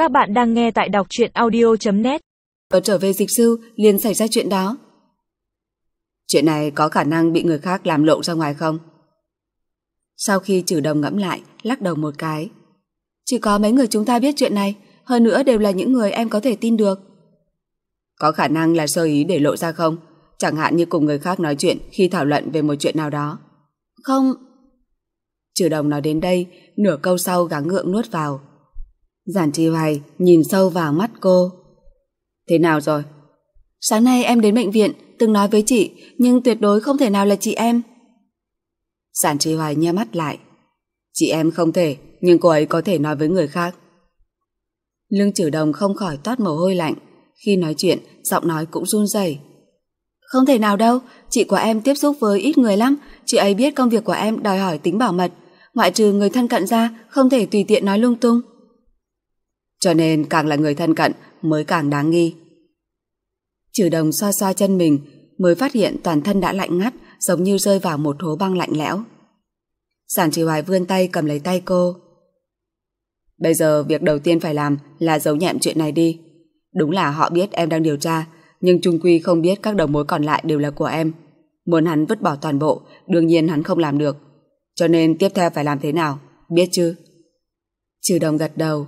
Các bạn đang nghe tại đọc truyện audio.net. Trở về dịch sư liền xảy ra chuyện đó. Chuyện này có khả năng bị người khác làm lộ ra ngoài không? Sau khi Trừ Đồng ngẫm lại, lắc đầu một cái. Chỉ có mấy người chúng ta biết chuyện này, hơn nữa đều là những người em có thể tin được. Có khả năng là sơ ý để lộ ra không? Chẳng hạn như cùng người khác nói chuyện khi thảo luận về một chuyện nào đó. Không. Trừ Đồng nói đến đây, nửa câu sau gắng gượng nuốt vào. Giản Chi Hoài nhìn sâu vào mắt cô. Thế nào rồi? Sáng nay em đến bệnh viện, từng nói với chị, nhưng tuyệt đối không thể nào là chị em. Giản Chi Hoài nheo mắt lại. Chị em không thể, nhưng cô ấy có thể nói với người khác. Lưng Trừ Đồng không khỏi toát mồ hôi lạnh. Khi nói chuyện, giọng nói cũng run rẩy. Không thể nào đâu, chị của em tiếp xúc với ít người lắm. Chị ấy biết công việc của em đòi hỏi tính bảo mật. Ngoại trừ người thân cận ra, không thể tùy tiện nói lung tung. Cho nên càng là người thân cận mới càng đáng nghi. Trừ Đồng xoa xoa chân mình, mới phát hiện toàn thân đã lạnh ngắt, giống như rơi vào một hố băng lạnh lẽo. Giản Chi Hoài vươn tay cầm lấy tay cô. Bây giờ việc đầu tiên phải làm là giấu nhẹm chuyện này đi. Đúng là họ biết em đang điều tra, nhưng chung quy không biết các đầu mối còn lại đều là của em. Muốn hắn vứt bỏ toàn bộ, đương nhiên hắn không làm được. Cho nên tiếp theo phải làm thế nào, biết chứ? Trừ Đồng gật đầu.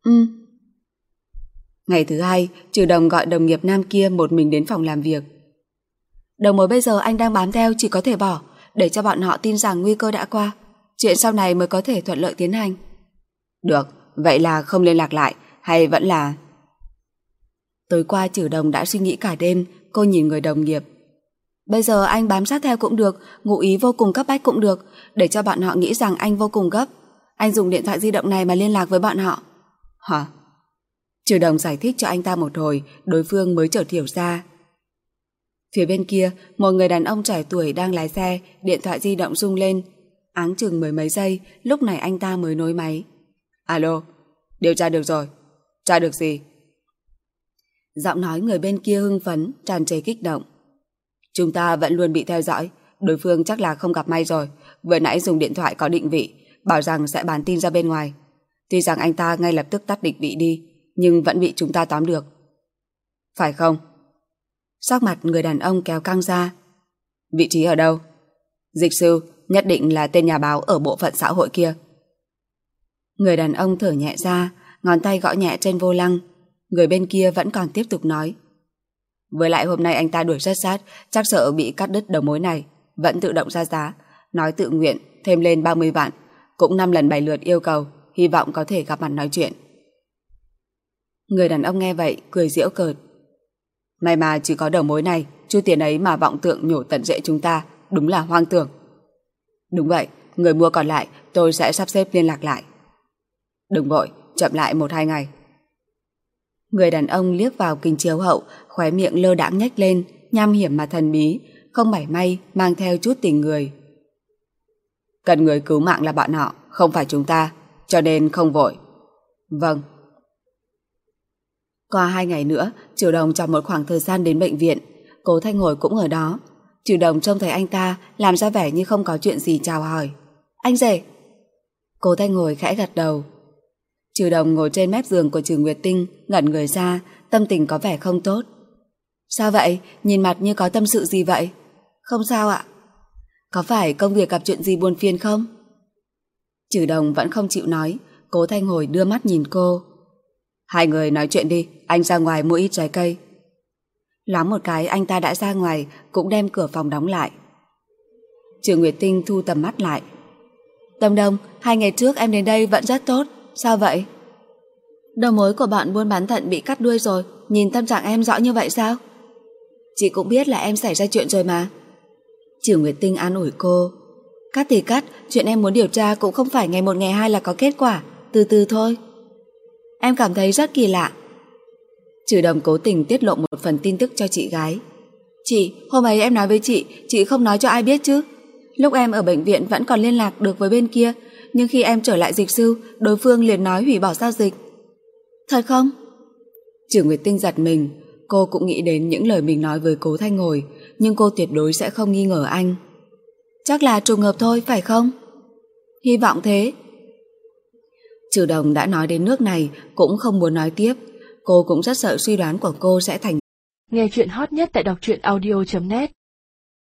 Ngày thứ hai, Trừ Đồng gọi đồng nghiệp nam kia một mình đến phòng làm việc. Đầu mối bây giờ anh đang bám theo chỉ có thể bỏ, để cho bọn họ tin rằng nguy cơ đã qua. Chuyện sau này mới có thể thuận lợi tiến hành. Được, vậy là không liên lạc lại, hay vẫn là... Tối qua Trừ Đồng đã suy nghĩ cả đêm, cô nhìn người đồng nghiệp. Bây giờ anh bám sát theo cũng được, ngụ ý vô cùng cấp bách cũng được, để cho bọn họ nghĩ rằng anh vô cùng gấp. Anh dùng điện thoại di động này mà liên lạc với bọn họ. Hả? Trừ Đồng giải thích cho anh ta một hồi, đối phương mới chợt hiểu ra. Phía bên kia, một người đàn ông trẻ tuổi đang lái xe, điện thoại di động rung lên. Áng chừng mười mấy giây, lúc này anh ta mới nối máy. Alo, điều tra được rồi. Tra được gì? Giọng nói người bên kia hưng phấn, tràn trề kích động. Chúng ta vẫn luôn bị theo dõi, đối phương chắc là không gặp may rồi. Vừa nãy dùng điện thoại có định vị, bảo rằng sẽ bán tin ra bên ngoài. Tuy rằng anh ta ngay lập tức tắt định vị đi, nhưng vẫn bị chúng ta tóm được. Phải không? Sắc mặt người đàn ông kéo căng ra. Vị trí ở đâu? Dịch sư, nhất định là tên nhà báo ở bộ phận xã hội kia. Người đàn ông thở nhẹ ra, ngón tay gõ nhẹ trên vô lăng. Người bên kia vẫn còn tiếp tục nói. Với lại hôm nay anh ta đuổi rất sát, chắc sợ bị cắt đứt đầu mối này. Vẫn tự động ra giá, nói tự nguyện, thêm lên 30 vạn. Cũng 5 lần 7 lượt yêu cầu, hy vọng có thể gặp mặt nói chuyện. Người đàn ông nghe vậy, cười giễu cợt. May mà chỉ có đầu mối này, chút tiền ấy mà vọng tượng nhổ tận rễ chúng ta, đúng là hoang tưởng. Đúng vậy, người mua còn lại tôi sẽ sắp xếp liên lạc lại. Đừng vội, chậm lại 1-2 ngày. Người đàn ông liếc vào kính chiếu hậu, khóe miệng lơ đãng nhếch lên, nham hiểm mà thần bí, không mảy may mang theo chút tình người. Cần người cứu mạng là bọn họ, không phải chúng ta, cho nên không vội. Vâng. Qua 2 ngày nữa, Trừ Đồng chọn một khoảng thời gian đến bệnh viện. Cố Thanh Hồi cũng ở đó. Trừ Đồng trông thấy anh ta, làm ra vẻ như không có chuyện gì chào hỏi. Anh rể. Cố Thanh Hồi khẽ gật đầu. Trừ Đồng ngồi trên mép giường của Trừ Nguyệt Tinh, ngẩn người ra, tâm tình có vẻ không tốt. Sao vậy? Nhìn mặt như có tâm sự gì vậy? Không sao ạ. Có phải công việc gặp chuyện gì buồn phiền không? Trừ Đồng vẫn không chịu nói. Cố Thanh Hồi đưa mắt nhìn cô. Hai người nói chuyện đi, anh ra ngoài mua ít trái cây. Loáng một cái anh ta đã ra ngoài, cũng đem cửa phòng đóng lại. Trừ Nguyệt Tinh thu tầm mắt lại. Tâm Đông, 2 ngày trước em đến đây vẫn rất tốt. Sao vậy? Đầu mối của bọn buôn bán thận bị cắt đuôi rồi. Nhìn tâm trạng em rõ như vậy sao? Chị cũng biết là em xảy ra chuyện rồi mà. Trừ Nguyệt Tinh an ủi cô. Cắt thì cắt, chuyện em muốn điều tra cũng không phải ngày 1 ngày 2 là có kết quả. Từ từ thôi. Em cảm thấy rất kỳ lạ. Trừ Đồng cố tình tiết lộ một phần tin tức cho chị gái. Chị, hôm ấy em nói với chị không nói cho ai biết chứ. Lúc em ở bệnh viện vẫn còn liên lạc được với bên kia, nhưng khi em trở lại dịch sư, đối phương liền nói hủy bỏ giao dịch. Thật không? Trừ Nguyệt Tinh giật mình. Cô cũng nghĩ đến những lời mình nói với Cố Thanh Hồi, nhưng cô tuyệt đối sẽ không nghi ngờ anh. Chắc là trùng hợp thôi, phải không? Hy vọng thế. Trừ Đồng đã nói đến nước này cũng không muốn nói tiếp. Cô cũng rất sợ suy đoán của cô sẽ thành. Nghe chuyện hot nhất tại đọc truyện audio.net